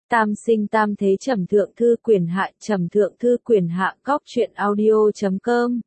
Tam sinh tam thế trầm thượng thư quyển hạ cóc truyện audio.com.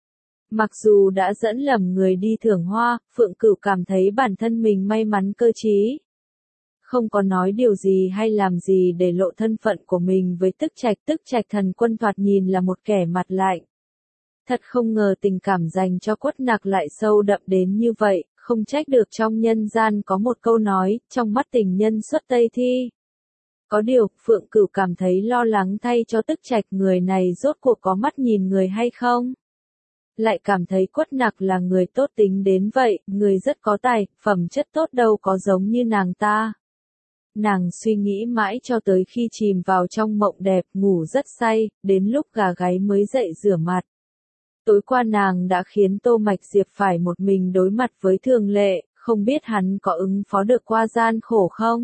Mặc dù đã dẫn lầm người đi thưởng hoa, Phượng Cửu cảm thấy bản thân mình may mắn cơ trí. Không có nói điều gì hay làm gì để lộ thân phận của mình với Tức Trạch thần quân thoạt nhìn là một kẻ mặt lạnh. Thật không ngờ tình cảm dành cho Quất Nặc lại sâu đậm đến như vậy, không trách được trong nhân gian có một câu nói, trong mắt tình nhân xuất Tây Thi. Có điều, Phượng Cửu cảm thấy lo lắng thay cho Tức Trạch, người này rốt cuộc có mắt nhìn người hay không? Lại cảm thấy Quất Nặc là người tốt tính đến vậy, người rất có tài, phẩm chất tốt đâu có giống như nàng ta. Nàng suy nghĩ mãi cho tới khi chìm vào trong mộng đẹp, ngủ rất say, đến lúc gà gáy mới dậy rửa mặt. Tối qua nàng đã khiến Tô Mạch Diệp phải một mình đối mặt với Thường Lệ, không biết hắn có ứng phó được qua gian khổ không?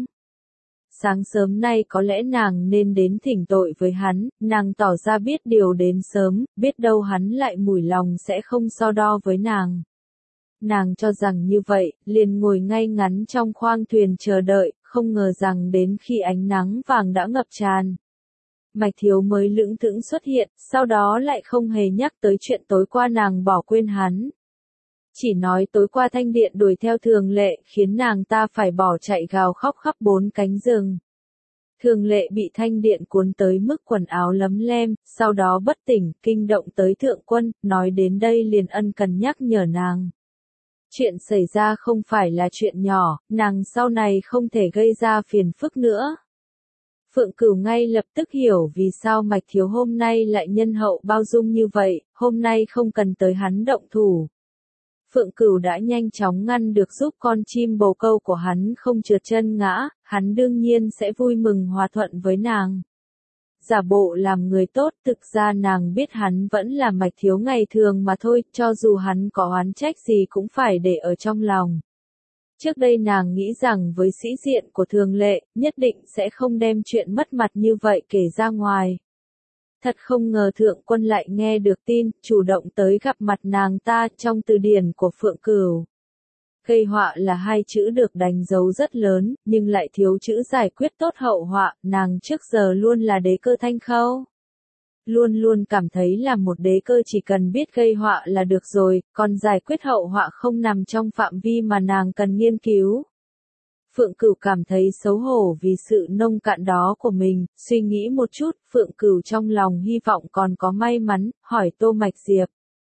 Sáng sớm nay có lẽ nàng nên đến thỉnh tội với hắn, nàng tỏ ra biết điều đến sớm, biết đâu hắn lại mủi lòng sẽ không so đo với nàng. Nàng cho rằng như vậy, liền ngồi ngay ngắn trong khoang thuyền chờ đợi, không ngờ rằng đến khi ánh nắng vàng đã ngập tràn. Mạch Thiếu mới lững thững xuất hiện, sau đó lại không hề nhắc tới chuyện tối qua nàng bỏ quên hắn. Chỉ nói tối qua Thanh Điện đuổi theo Thường Lệ, khiến nàng ta phải bỏ chạy gào khóc khắp bốn cánh rừng. Thường Lệ bị Thanh Điện cuốn tới mức quần áo lấm lem, sau đó bất tỉnh, kinh động tới Thượng Quân, nói đến đây liền ân cần nhắc nhở nàng. Chuyện xảy ra không phải là chuyện nhỏ, nàng sau này không thể gây ra phiền phức nữa. Phượng Cửu ngay lập tức hiểu vì sao Mạch Thiếu hôm nay lại nhân hậu bao dung như vậy, hôm nay không cần tới hắn động thủ. Phượng Cửu đã nhanh chóng ngăn được giúp con chim bồ câu của hắn không trượt chân ngã, hắn đương nhiên sẽ vui mừng hòa thuận với nàng. Giả bộ làm người tốt, thực ra nàng biết hắn vẫn là Mạch Thiếu ngày thường mà thôi, cho dù hắn có oán trách gì cũng phải để ở trong lòng. Trước đây nàng nghĩ rằng với sĩ diện của Thường Lệ, nhất định sẽ không đem chuyện mất mặt như vậy kể ra ngoài. Thật không ngờ Thượng Quân lại nghe được tin, chủ động tới gặp mặt nàng ta. Trong từ điển của Phượng Cửu, gây họa là hai chữ được đánh dấu rất lớn, nhưng lại thiếu chữ giải quyết tốt hậu họa. Nàng trước giờ luôn là đế cơ Thanh Khâu. Luôn luôn cảm thấy là một đế cơ chỉ cần biết gây họa là được rồi, còn giải quyết hậu họa không nằm trong phạm vi mà nàng cần nghiên cứu. Phượng Cửu cảm thấy xấu hổ vì sự nông cạn đó của mình, suy nghĩ một chút, Phượng Cửu trong lòng hy vọng còn có may mắn, hỏi Tô Mạch Diệp.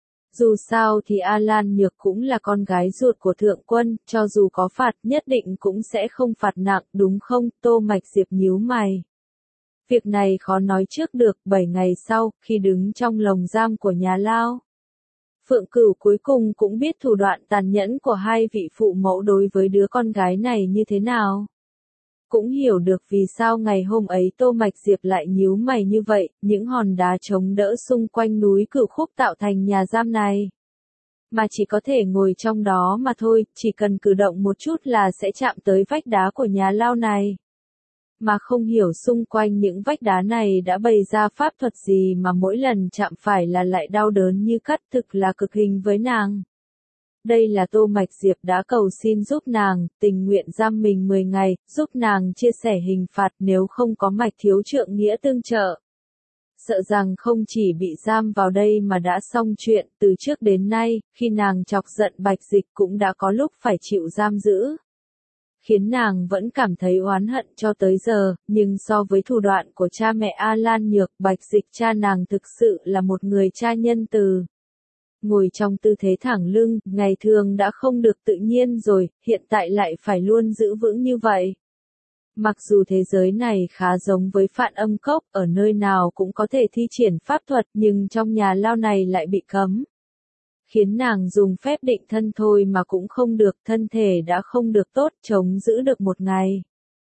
Dù sao thì A Lan Nhược cũng là con gái ruột của Thượng Quân, cho dù có phạt nhất định cũng sẽ không phạt nặng, đúng không? Tô Mạch Diệp nhíu mày. Việc này khó nói trước được. 7 ngày sau, khi đứng trong lồng giam của nhà lao, Phượng Cửu cuối cùng cũng biết thủ đoạn tàn nhẫn của hai vị phụ mẫu đối với đứa con gái này như thế nào. Cũng hiểu được vì sao ngày hôm ấy Tô Mạch Diệp lại nhíu mày như vậy, những hòn đá chống đỡ xung quanh núi Cửu Khúc tạo thành nhà giam này. Mà chỉ có thể ngồi trong đó mà thôi, chỉ cần cử động một chút là sẽ chạm tới vách đá của nhà lao này. Mà không hiểu xung quanh những vách đá này đã bày ra pháp thuật gì mà mỗi lần chạm phải là lại đau đớn như cắt, thực là cực hình với nàng. Đây là Tô Mạch Diệp đã cầu xin giúp nàng, tình nguyện giam mình 10 ngày, giúp nàng chia sẻ hình phạt nếu không có Mạch Thiếu trượng nghĩa tương trợ. Sợ rằng không chỉ bị giam vào đây mà đã xong chuyện, từ trước đến nay, khi nàng chọc giận Bạch Dịch cũng đã có lúc phải chịu giam giữ. Khiến nàng vẫn cảm thấy oán hận cho tới giờ, nhưng so với thủ đoạn của cha mẹ A Lan Nhược, Bạch Dịch cha nàng thực sự là một người cha nhân từ. Ngồi trong tư thế thẳng lưng, ngày thường đã không được tự nhiên rồi, hiện tại lại phải luôn giữ vững như vậy. Mặc dù thế giới này khá giống với Phạn Âm Cốc, ở nơi nào cũng có thể thi triển pháp thuật, nhưng trong nhà lao này lại bị cấm. Khiến nàng dùng phép định thân thôi mà cũng không được, thân thể đã không được tốt, chống giữ được một ngày.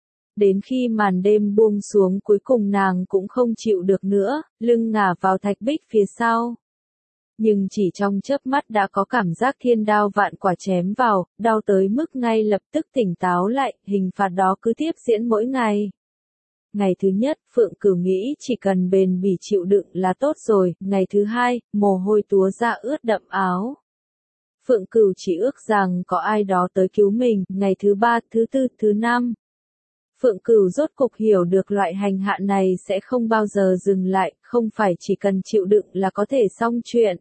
Đến khi màn đêm buông xuống cuối cùng nàng cũng không chịu được nữa, lưng ngả vào thạch bích phía sau. Nhưng chỉ trong chớp mắt đã có cảm giác thiên đao vạn quả chém vào, đau tới mức ngay lập tức tỉnh táo lại, hình phạt đó cứ tiếp diễn mỗi ngày. Ngày thứ nhất, Phượng Cửu nghĩ chỉ cần bền bỉ chịu đựng là tốt rồi, ngày thứ hai, mồ hôi túa ra ướt đậm áo. Phượng Cửu chỉ ước rằng có ai đó tới cứu mình, ngày thứ ba, thứ tư, thứ năm. Phượng Cửu rốt cục hiểu được loại hành hạ này sẽ không bao giờ dừng lại, không phải chỉ cần chịu đựng là có thể xong chuyện.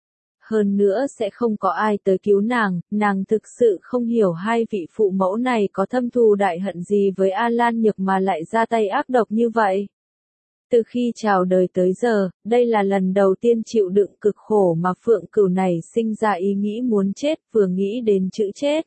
Hơn nữa sẽ không có ai tới cứu nàng thực sự không hiểu hai vị phụ mẫu này có thâm thù đại hận gì với A Lan Nhược mà lại ra tay ác độc như vậy. Từ khi chào đời tới giờ, đây là lần đầu tiên chịu đựng cực khổ mà Phượng Cửu này sinh ra ý nghĩ muốn chết, vừa nghĩ đến chữ chết.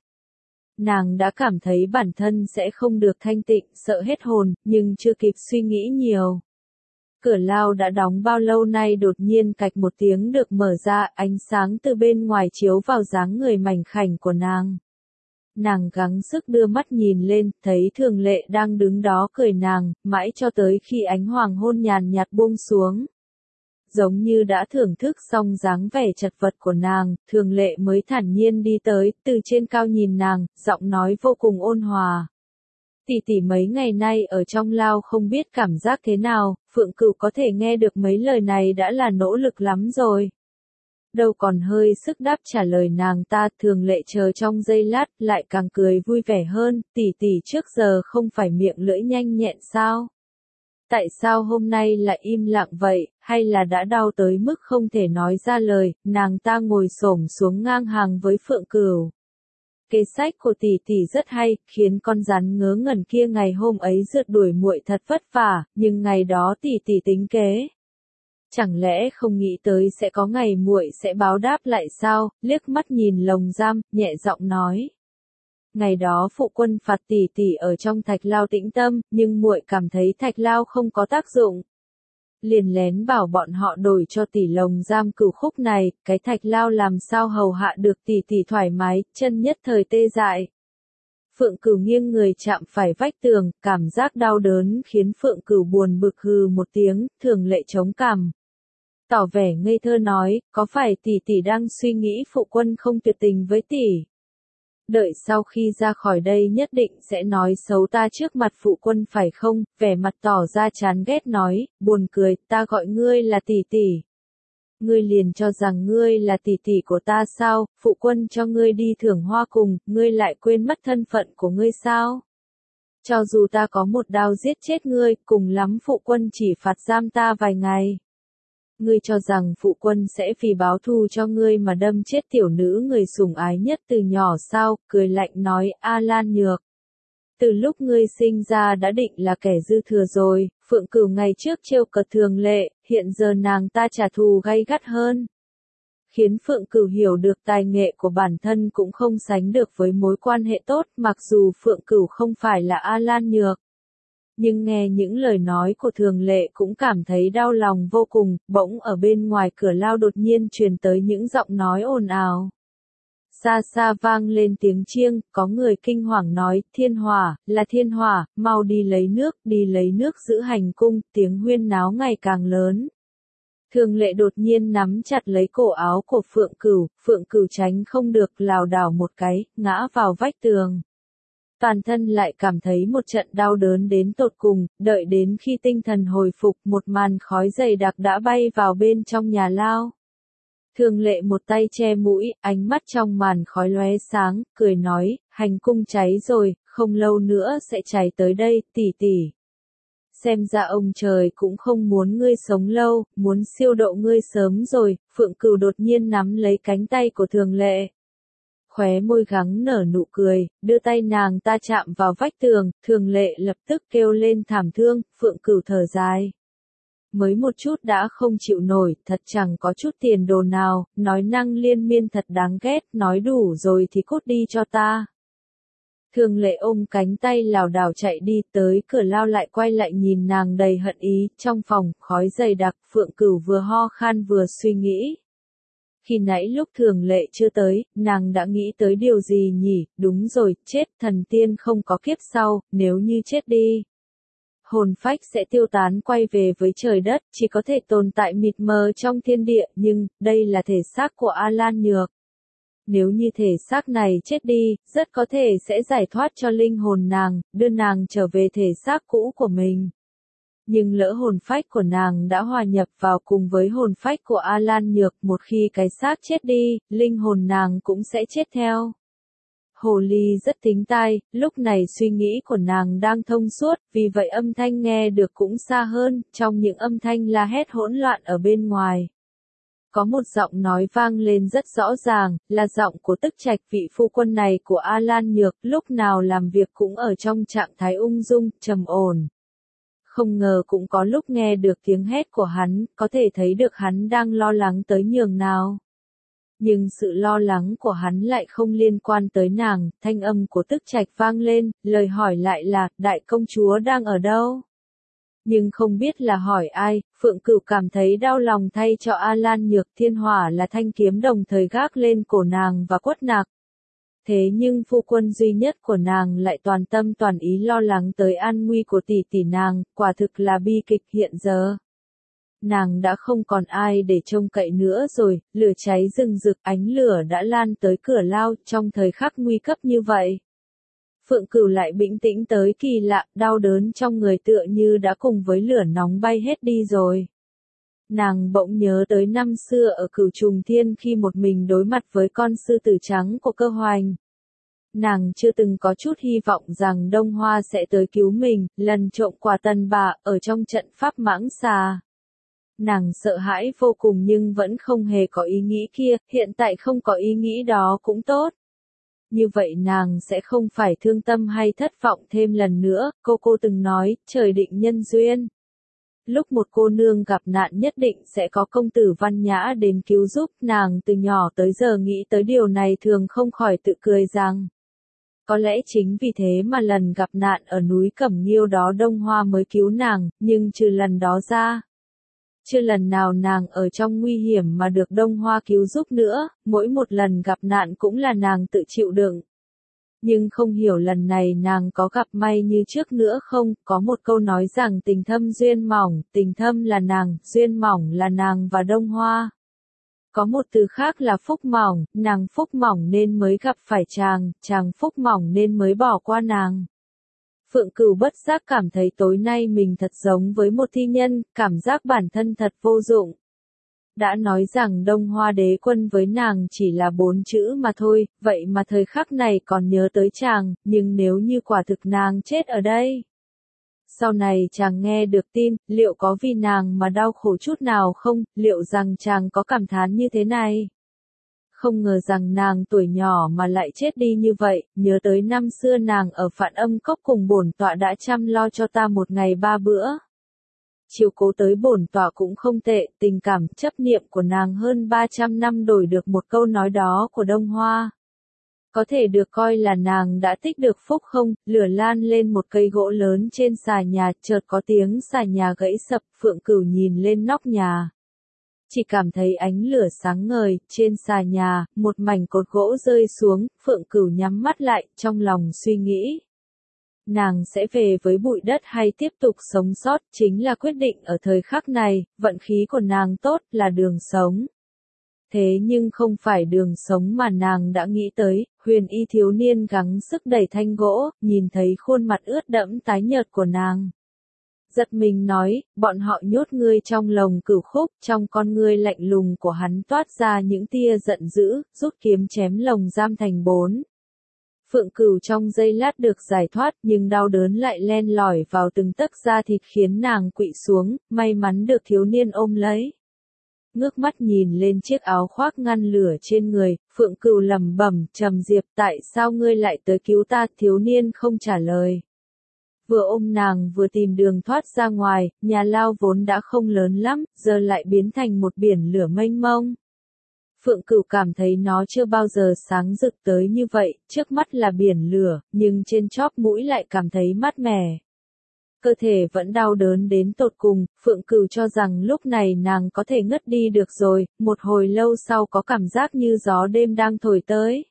Nàng đã cảm thấy bản thân sẽ không được thanh tịnh, sợ hết hồn, nhưng chưa kịp suy nghĩ nhiều. Cửa lao đã đóng bao lâu nay đột nhiên cạch một tiếng được mở ra, ánh sáng từ bên ngoài chiếu vào dáng người mảnh khảnh của nàng. Nàng gắng sức đưa mắt nhìn lên, thấy Thường Lệ đang đứng đó cười nàng, mãi cho tới khi ánh hoàng hôn nhàn nhạt buông xuống. Giống như đã thưởng thức xong dáng vẻ chật vật của nàng, Thường Lệ mới thản nhiên đi tới, từ trên cao nhìn nàng, giọng nói vô cùng ôn hòa. Tỷ tỷ mấy ngày nay ở trong lao không biết cảm giác thế nào, Phượng Cửu có thể nghe được mấy lời này đã là nỗ lực lắm rồi. Đâu còn hơi sức đáp trả lời nàng ta, Thường Lệ chờ trong giây lát, lại càng cười vui vẻ hơn, tỷ tỷ trước giờ không phải miệng lưỡi nhanh nhẹn sao? Tại sao hôm nay lại im lặng vậy, hay là đã đau tới mức không thể nói ra lời, nàng ta ngồi xổm xuống ngang hàng với Phượng Cửu. Kế sách của tỷ tỷ rất hay, khiến con rắn ngớ ngẩn kia ngày hôm ấy rượt đuổi muội thật vất vả, nhưng ngày đó tỷ tỷ tính kế. Chẳng lẽ không nghĩ tới sẽ có ngày muội sẽ báo đáp lại sao, liếc mắt nhìn lồng giam, nhẹ giọng nói. Ngày đó phụ quân phạt tỷ tỷ ở trong thạch lao tĩnh tâm, nhưng muội cảm thấy thạch lao không có tác dụng. Liền lén bảo bọn họ đổi cho tỷ lồng giam cửu khúc này, cái thạch lao làm sao hầu hạ được tỷ tỷ thoải mái, chân nhất thời tê dại. Phượng Cửu nghiêng người chạm phải vách tường, cảm giác đau đớn khiến Phượng Cửu buồn bực hừ một tiếng, Thường Lệ chống cằm. Tỏ vẻ ngây thơ nói, có phải tỷ tỷ đang suy nghĩ phụ quân không tuyệt tình với tỷ? Đợi sau khi ra khỏi đây nhất định sẽ nói xấu ta trước mặt phụ quân phải không? Vẻ mặt tỏ ra chán ghét nói, buồn cười, ta gọi ngươi là tỷ tỷ. Ngươi liền cho rằng ngươi là tỷ tỷ của ta sao? Phụ quân cho ngươi đi thưởng hoa cùng, ngươi lại quên mất thân phận của ngươi sao? Cho dù ta có một đao giết chết ngươi, cùng lắm phụ quân chỉ phạt giam ta vài ngày. Ngươi cho rằng phụ quân sẽ vì báo thù cho ngươi mà đâm chết tiểu nữ người sủng ái nhất từ nhỏ sao, cười lạnh nói, A Lan Nhược. Từ lúc ngươi sinh ra đã định là kẻ dư thừa rồi, Phượng Cửu ngày trước trêu cợt Thường Lệ, hiện giờ nàng ta trả thù gay gắt hơn. Khiến Phượng Cửu hiểu được tài nghệ của bản thân cũng không sánh được với mối quan hệ tốt, mặc dù Phượng Cửu không phải là A Lan Nhược. Nhưng nghe những lời nói của Thường Lệ cũng cảm thấy đau lòng vô cùng, bỗng ở bên ngoài cửa lao đột nhiên truyền tới những giọng nói ồn ào. Xa xa vang lên tiếng chiêng, có người kinh hoàng nói, Thiên Hỏa, là Thiên Hỏa, mau đi lấy nước giữ hành cung, tiếng huyên náo ngày càng lớn. Thường Lệ đột nhiên nắm chặt lấy cổ áo của Phượng Cửu tránh không được lảo đảo một cái, ngã vào vách tường. Toàn thân lại cảm thấy một trận đau đớn đến tột cùng, đợi đến khi tinh thần hồi phục một màn khói dày đặc đã bay vào bên trong nhà lao. Thường Lệ một tay che mũi, ánh mắt trong màn khói lóe sáng, cười nói, hành cung cháy rồi, không lâu nữa sẽ cháy tới đây, tỷ tỷ. Xem ra ông trời cũng không muốn ngươi sống lâu, muốn siêu độ ngươi sớm rồi, Phượng Cửu đột nhiên nắm lấy cánh tay của Thường Lệ. Khóe môi gắng nở nụ cười, đưa tay nàng ta chạm vào vách tường, Thường Lệ lập tức kêu lên thảm thương, Phượng Cửu thở dài. Mới một chút đã không chịu nổi, thật chẳng có chút tiền đồ nào, nói năng liên miên thật đáng ghét, nói đủ rồi thì cút đi cho ta. Thường Lệ ôm cánh tay lảo đảo chạy đi tới cửa lao lại quay lại nhìn nàng đầy hận ý, trong phòng, khói dày đặc, Phượng Cửu vừa ho khan vừa suy nghĩ. Khi nãy lúc Thường Lệ chưa tới, nàng đã nghĩ tới điều gì nhỉ, đúng rồi, chết, thần tiên không có kiếp sau, nếu như chết đi. Hồn phách sẽ tiêu tán quay về với trời đất, chỉ có thể tồn tại mịt mờ trong thiên địa, nhưng, đây là thể xác của A Lan Nhược. Nếu như thể xác này chết đi, rất có thể sẽ giải thoát cho linh hồn nàng, đưa nàng trở về thể xác cũ của mình. Nhưng lỡ hồn phách của nàng đã hòa nhập vào cùng với hồn phách của A Lan Nhược, một khi cái xác chết đi, linh hồn nàng cũng sẽ chết theo. Hồ ly rất thính tai, lúc này suy nghĩ của nàng đang thông suốt, vì vậy âm thanh nghe được cũng xa hơn, trong những âm thanh la hét hỗn loạn ở bên ngoài. Có một giọng nói vang lên rất rõ ràng, là giọng của Tức Trạch, vị phu quân này của A Lan Nhược, lúc nào làm việc cũng ở trong trạng thái ung dung, trầm ổn. Không ngờ cũng có lúc nghe được tiếng hét của hắn, có thể thấy được hắn đang lo lắng tới nhường nào. Nhưng sự lo lắng của hắn lại không liên quan tới nàng, thanh âm của Tức Trạch vang lên, lời hỏi lại là, đại công chúa đang ở đâu? Nhưng không biết là hỏi ai, Phượng Cửu cảm thấy đau lòng thay cho A Lan Nhược, thiên hỏa là thanh kiếm đồng thời gác lên cổ nàng và quất nạc. Thế nhưng phu quân duy nhất của nàng lại toàn tâm toàn ý lo lắng tới an nguy của tỷ tỷ nàng, quả thực là bi kịch hiện giờ. Nàng đã không còn ai để trông cậy nữa rồi, lửa cháy rừng rực, ánh lửa đã lan tới cửa lao, trong thời khắc nguy cấp như vậy. Phượng Cửu lại bình tĩnh tới kỳ lạ, đau đớn trong người tựa như đã cùng với lửa nóng bay hết đi rồi. Nàng bỗng nhớ tới năm xưa ở Cửu Trùng Thiên khi một mình đối mặt với con sư tử trắng của Cơ Hoành. Nàng chưa từng có chút hy vọng rằng Đông Hoa sẽ tới cứu mình, lần trộm quà Tần Bà ở trong trận pháp mãng xà. Nàng sợ hãi vô cùng nhưng vẫn không hề có ý nghĩ kia, hiện tại không có ý nghĩ đó cũng tốt. Như vậy nàng sẽ không phải thương tâm hay thất vọng thêm lần nữa, cô từng nói, trời định nhân duyên. Lúc một cô nương gặp nạn nhất định sẽ có công tử văn nhã đến cứu giúp, nàng từ nhỏ tới giờ nghĩ tới điều này thường không khỏi tự cười rằng. Có lẽ chính vì thế mà lần gặp nạn ở núi Cẩm Nghiêu đó Đông Hoa mới cứu nàng, nhưng trừ lần đó ra. Chưa lần nào nàng ở trong nguy hiểm mà được Đông Hoa cứu giúp nữa, mỗi một lần gặp nạn cũng là nàng tự chịu đựng. Nhưng không hiểu lần này nàng có gặp may như trước nữa không, có một câu nói rằng tình thâm duyên mỏng, tình thâm là nàng, duyên mỏng là nàng và Đông Hoa. Có một từ khác là phúc mỏng, nàng phúc mỏng nên mới gặp phải chàng phúc mỏng nên mới bỏ qua nàng. Phượng Cửu bất giác cảm thấy tối nay mình thật giống với một thi nhân, cảm giác bản thân thật vô dụng. Đã nói rằng Đông Hoa đế quân với nàng chỉ là 4 chữ mà thôi, vậy mà thời khắc này còn nhớ tới chàng, nhưng nếu như quả thực nàng chết ở đây. Sau này chàng nghe được tin, liệu có vì nàng mà đau khổ chút nào không, liệu rằng chàng có cảm thán như thế này? Không ngờ rằng nàng tuổi nhỏ mà lại chết đi như vậy, nhớ tới năm xưa nàng ở Phạn Âm Cốc cùng bổn tọa đã chăm lo cho ta một ngày 3 bữa. Chiều cố tới bổn tọa cũng không tệ, tình cảm, chấp niệm của nàng hơn 300 năm đổi được một câu nói đó của Đông Hoa. Có thể được coi là nàng đã tích được phúc không, lửa lan lên một cây gỗ lớn trên xà nhà, chợt có tiếng xà nhà gãy sập, Phượng Cửu nhìn lên nóc nhà. Chỉ cảm thấy ánh lửa sáng ngời, trên xà nhà, một mảnh cột gỗ rơi xuống, Phượng Cửu nhắm mắt lại, trong lòng suy nghĩ. Nàng sẽ về với bụi đất hay tiếp tục sống sót, chính là quyết định ở thời khắc này, vận khí của nàng tốt là đường sống. Thế nhưng không phải đường sống mà nàng đã nghĩ tới, huyền y thiếu niên gắng sức đẩy thanh gỗ, nhìn thấy khuôn mặt ướt đẫm tái nhợt của nàng. Giật mình nói, bọn họ nhốt ngươi trong lồng Cửu Khúc, trong con ngươi lạnh lùng của hắn toát ra những tia giận dữ, rút kiếm chém lồng giam thành 4. Phượng Cửu trong giây lát được giải thoát nhưng đau đớn lại len lỏi vào từng tấc da thịt khiến nàng quỵ xuống, may mắn được thiếu niên ôm lấy. Ngước mắt nhìn lên chiếc áo khoác ngăn lửa trên người, Phượng Cửu lẩm bẩm, Trầm Diệp, tại sao ngươi lại tới cứu ta? Thiếu niên không trả lời. Vừa ôm nàng vừa tìm đường thoát ra ngoài, nhà lao vốn đã không lớn lắm, giờ lại biến thành một biển lửa mênh mông. Phượng Cửu cảm thấy nó chưa bao giờ sáng rực tới như vậy, trước mắt là biển lửa, nhưng trên chóp mũi lại cảm thấy mát mẻ. Cơ thể vẫn đau đớn đến tột cùng, Phượng Cửu cho rằng lúc này nàng có thể ngất đi được rồi, một hồi lâu sau có cảm giác như gió đêm đang thổi tới.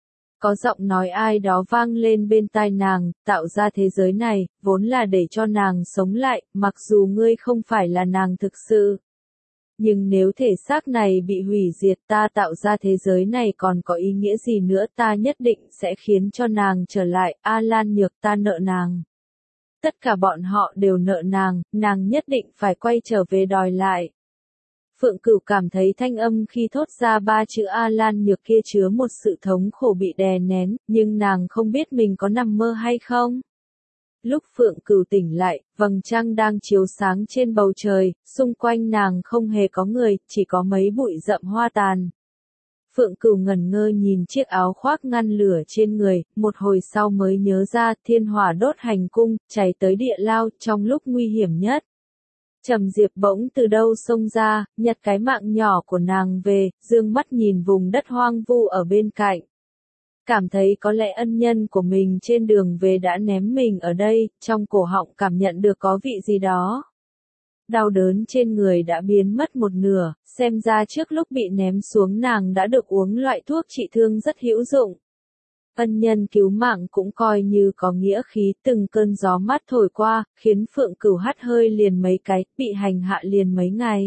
Có giọng nói ai đó vang lên bên tai nàng, tạo ra thế giới này, vốn là để cho nàng sống lại, mặc dù ngươi không phải là nàng thực sự. Nhưng nếu thể xác này bị hủy diệt ta tạo ra thế giới này còn có ý nghĩa gì nữa ta nhất định sẽ khiến cho nàng trở lại, A Lan Nhược ta nợ nàng. Tất cả bọn họ đều nợ nàng nhất định phải quay trở về đòi lại. Phượng Cửu cảm thấy thanh âm khi thốt ra ba chữ A Lan Nhược kia chứa một sự thống khổ bị đè nén, nhưng nàng không biết mình có nằm mơ hay không. Lúc Phượng Cửu tỉnh lại, vầng trăng đang chiếu sáng trên bầu trời, xung quanh nàng không hề có người, chỉ có mấy bụi rậm hoa tàn. Phượng Cửu ngẩn ngơ nhìn chiếc áo khoác ngăn lửa trên người, một hồi sau mới nhớ ra thiên hỏa đốt hành cung, cháy tới địa lao trong lúc nguy hiểm nhất. Trầm Diệp bỗng từ đâu xông ra, nhặt cái mạng nhỏ của nàng về, dương mắt nhìn vùng đất hoang vu ở bên cạnh. Cảm thấy có lẽ ân nhân của mình trên đường về đã ném mình ở đây, trong cổ họng cảm nhận được có vị gì đó. Đau đớn trên người đã biến mất một nửa, xem ra trước lúc bị ném xuống nàng đã được uống loại thuốc trị thương rất hữu dụng. Ân nhân cứu mạng cũng coi như có nghĩa khí, từng cơn gió mát thổi qua, khiến Phượng Cửu hắt hơi liền mấy cái, bị hành hạ liền mấy ngày.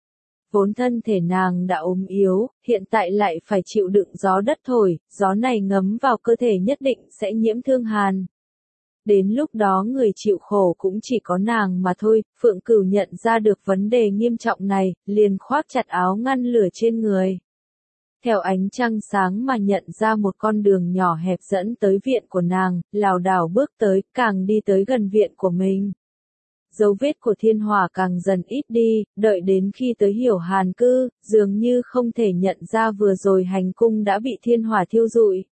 Vốn thân thể nàng đã ốm yếu, hiện tại lại phải chịu đựng gió đất thổi, gió này ngấm vào cơ thể nhất định sẽ nhiễm thương hàn. Đến lúc đó người chịu khổ cũng chỉ có nàng mà thôi. Phượng Cửu nhận ra được vấn đề nghiêm trọng này, liền khoác chặt áo ngăn lửa trên người. Theo ánh trăng sáng mà nhận ra một con đường nhỏ hẹp dẫn tới viện của nàng, lảo đảo bước tới, càng đi tới gần viện của mình. Dấu vết của thiên hỏa càng dần ít đi, đợi đến khi tới Hiểu Hàn cư, dường như không thể nhận ra vừa rồi hành cung đã bị thiên hỏa thiêu rụi.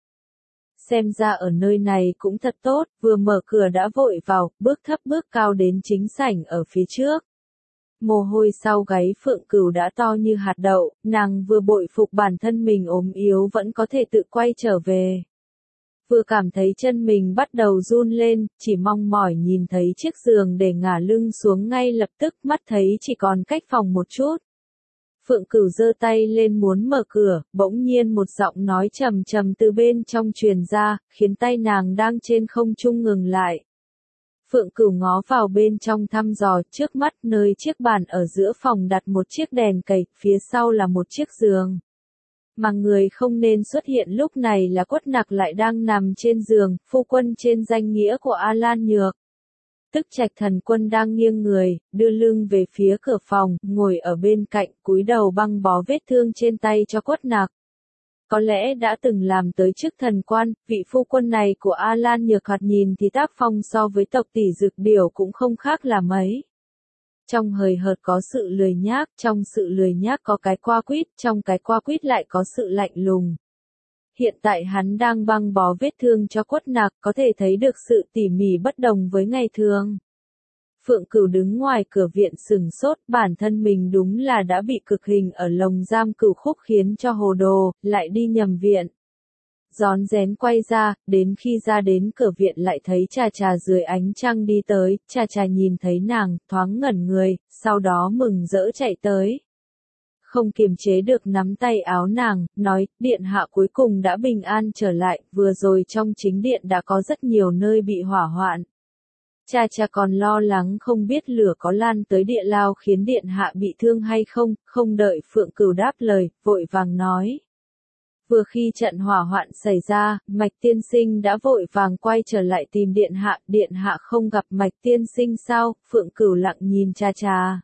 Xem ra ở nơi này cũng thật tốt, vừa mở cửa đã vội vào, bước thấp bước cao đến chính sảnh ở phía trước. Mồ hôi sau gáy Phượng Cửu đã to như hạt đậu, nàng vừa bội phục bản thân mình ốm yếu vẫn có thể tự quay trở về. Vừa cảm thấy chân mình bắt đầu run lên, chỉ mong mỏi nhìn thấy chiếc giường để ngả lưng xuống ngay lập tức, mắt thấy chỉ còn cách phòng một chút. Phượng Cửu giơ tay lên muốn mở cửa, bỗng nhiên một giọng nói trầm trầm từ bên trong truyền ra, khiến tay nàng đang trên không trung ngừng lại. Phượng Cửu ngó vào bên trong thăm dò, trước mắt nơi chiếc bàn ở giữa phòng đặt một chiếc đèn cầy, phía sau là một chiếc giường. Mà người không nên xuất hiện lúc này là Quất Nặc lại đang nằm trên giường, phu quân trên danh nghĩa của A Lan Nhược. Tức Trạch Thần Quân đang nghiêng người, đưa lưng về phía cửa phòng, ngồi ở bên cạnh, cúi đầu băng bó vết thương trên tay cho Quất Nặc. Có lẽ đã từng làm tới chức thần quan, vị phu quân này của A Lan Nhược thoạt nhìn thì tác phong so với tộc tỷ Dực Điểu cũng không khác là mấy. Trong hời hợt có sự lười nhác, trong sự lười nhác có cái qua quýt, trong cái qua quýt lại có sự lạnh lùng. Hiện tại hắn đang băng bó vết thương cho Quất Nặc, có thể thấy được sự tỉ mỉ bất đồng với ngày thường. Phượng Cửu đứng ngoài cửa viện sừng sốt, bản thân mình đúng là đã bị cực hình ở lồng giam Cửu Khúc khiến cho hồ đồ, lại đi nhầm viện. Rón rén quay ra, đến khi ra đến cửa viện lại thấy Trà Trà dưới ánh trăng đi tới, Trà Trà nhìn thấy nàng, thoáng ngẩn người, sau đó mừng rỡ chạy tới. Không kiềm chế được nắm tay áo nàng, nói, điện hạ cuối cùng đã bình an trở lại, vừa rồi trong chính điện đã có rất nhiều nơi bị hỏa hoạn. Cha cha còn lo lắng không biết lửa có lan tới địa lao khiến điện hạ bị thương hay không, không đợi Phượng Cửu đáp lời, vội vàng nói. Vừa khi trận hỏa hoạn xảy ra, Mạch Tiên Sinh đã vội vàng quay trở lại tìm điện hạ không gặp Mạch Tiên Sinh sao, Phượng Cửu lặng nhìn cha cha.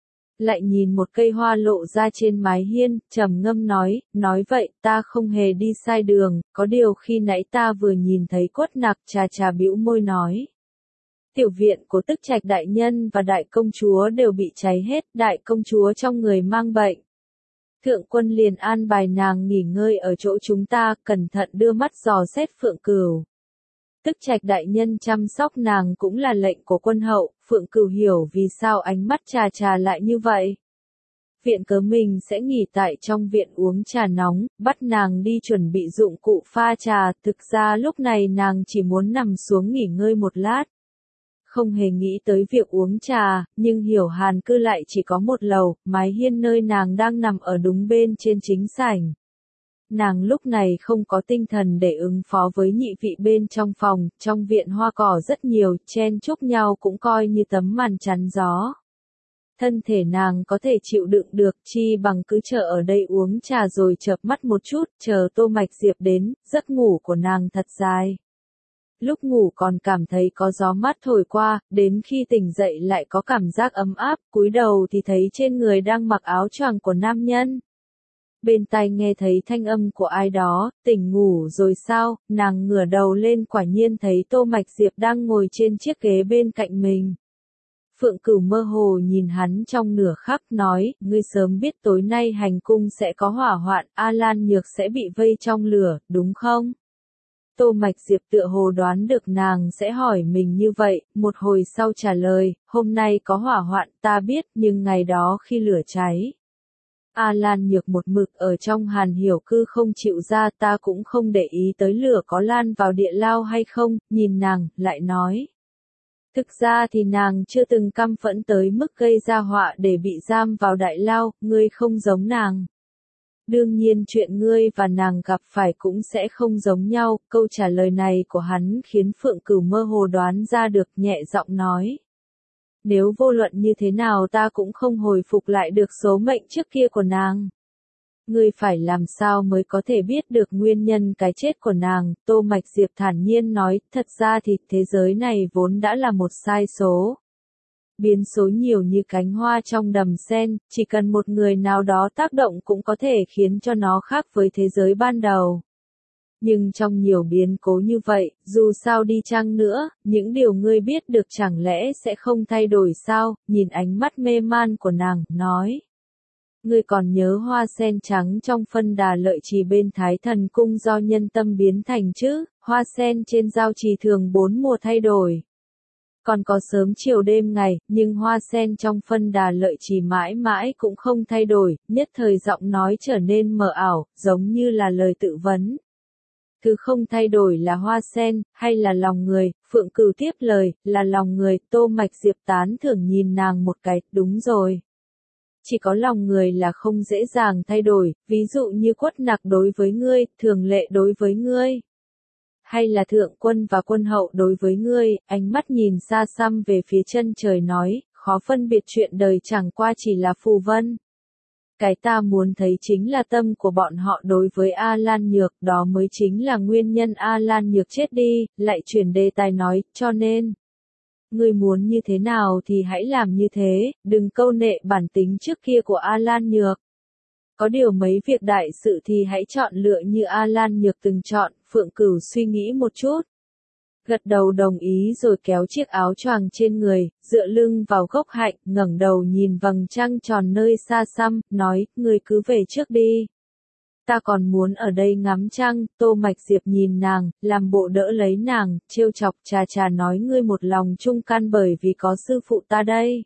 Lại nhìn một cây hoa lộ ra trên mái hiên, trầm ngâm nói vậy, ta không hề đi sai đường, có điều khi nãy ta vừa nhìn thấy Quất Nặc, Trà Trà bĩu môi nói. Tiểu viện của Tức Trạch đại nhân và đại công chúa đều bị cháy hết, đại công chúa trong người mang bệnh. Thượng quân liền an bài nàng nghỉ ngơi ở chỗ chúng ta, cẩn thận đưa mắt dò xét Phượng Cửu. Tức Trạch đại nhân chăm sóc nàng cũng là lệnh của quân hậu, Phượng Cửu hiểu vì sao ánh mắt Trà Trà lại như vậy. Viện cớ mình sẽ nghỉ tại trong viện uống trà nóng, bắt nàng đi chuẩn bị dụng cụ pha trà, thực ra lúc này nàng chỉ muốn nằm xuống nghỉ ngơi một lát. Không hề nghĩ tới việc uống trà, nhưng Hiểu Hàn cư lại chỉ có một lầu, mái hiên nơi nàng đang nằm ở đúng bên trên chính sảnh. Nàng lúc này không có tinh thần để ứng phó với nhị vị bên trong phòng, trong viện hoa cỏ rất nhiều, chen chúc nhau cũng coi như tấm màn chắn gió. Thân thể nàng có thể chịu đựng được, chi bằng cứ chờ ở đây uống trà rồi chợp mắt một chút, chờ Tô Mạch Diệp đến, giấc ngủ của nàng thật dài. lúc ngủ còn cảm thấy có gió mát thổi qua, đến khi tỉnh dậy lại có cảm giác ấm áp, cúi đầu thì thấy trên người đang mặc áo choàng của nam nhân. Bên tai nghe thấy thanh âm của ai đó, tỉnh ngủ rồi sao, nàng ngửa đầu lên quả nhiên thấy Tô Mạch Diệp đang ngồi trên chiếc ghế bên cạnh mình. Phượng Cửu mơ hồ nhìn hắn trong nửa khắc nói, ngươi sớm biết tối nay hành cung sẽ có hỏa hoạn, A Lan Nhược sẽ bị vây trong lửa, đúng không? Tô Mạch Diệp tựa hồ đoán được nàng sẽ hỏi mình như vậy, một hồi sau trả lời, hôm nay có hỏa hoạn ta biết nhưng ngày đó khi lửa cháy. A Lan Nhược một mực ở trong Hàn Hiểu Cư không chịu ra, ta cũng không để ý tới lửa có lan vào địa lao hay không, nhìn nàng, lại nói. Thực ra thì nàng chưa từng căm phẫn tới mức gây ra họa để bị giam vào đại lao, ngươi không giống nàng. Đương nhiên chuyện ngươi và nàng gặp phải cũng sẽ không giống nhau, câu trả lời này của hắn khiến Phượng Cửu mơ hồ đoán ra được, nhẹ giọng nói. Nếu vô luận như thế nào ta cũng không hồi phục lại được số mệnh trước kia của nàng. Ngươi phải làm sao mới có thể biết được nguyên nhân cái chết của nàng, Tô Mạch Diệp thản nhiên nói, thật ra thì thế giới này vốn đã là một sai số. Biến số nhiều như cánh hoa trong đầm sen, chỉ cần một người nào đó tác động cũng có thể khiến cho nó khác với thế giới ban đầu. Nhưng trong nhiều biến cố như vậy, dù sao đi chăng nữa, những điều ngươi biết được chẳng lẽ sẽ không thay đổi sao, nhìn ánh mắt mê man của nàng, nói. Ngươi còn nhớ hoa sen trắng trong phân đà lợi trì bên Thái Thần Cung do nhân tâm biến thành chứ, hoa sen trên giao trì thường 4 mùa thay đổi. Còn có sớm chiều đêm ngày, nhưng hoa sen trong phân đà lợi trì mãi mãi cũng không thay đổi, nhất thời giọng nói trở nên mờ ảo, giống như là lời tự vấn. Thứ không thay đổi là hoa sen, hay là lòng người, Phượng Cửu tiếp lời, là lòng người, Tô Mạch Diệp tán thưởng nhìn nàng một cái, đúng rồi. Chỉ có lòng người là không dễ dàng thay đổi, ví dụ như Quất Nặc đối với ngươi, Thường Lệ đối với ngươi. Hay là Thượng Quân và Quân Hậu đối với ngươi, ánh mắt nhìn xa xăm về phía chân trời nói, khó phân biệt chuyện đời chẳng qua chỉ là phù vân. Cái ta muốn thấy chính là tâm của bọn họ đối với A Lan Nhược, đó mới chính là nguyên nhân A Lan Nhược chết đi, lại chuyển đề tài nói, cho nên. Ngươi muốn như thế nào thì hãy làm như thế, đừng câu nệ bản tính trước kia của A Lan Nhược. Có điều mấy việc đại sự thì hãy chọn lựa như A Lan Nhược từng chọn, Phượng Cửu suy nghĩ một chút. Gật đầu đồng ý rồi kéo chiếc áo choàng trên người, dựa lưng vào gốc hạnh, ngẩng đầu nhìn vầng trăng tròn nơi xa xăm, nói, ngươi cứ về trước đi. Ta còn muốn ở đây ngắm trăng, Tô Mạch Diệp nhìn nàng, làm bộ đỡ lấy nàng, trêu chọc trà nói ngươi một lòng chung căn bởi vì có sư phụ ta đây.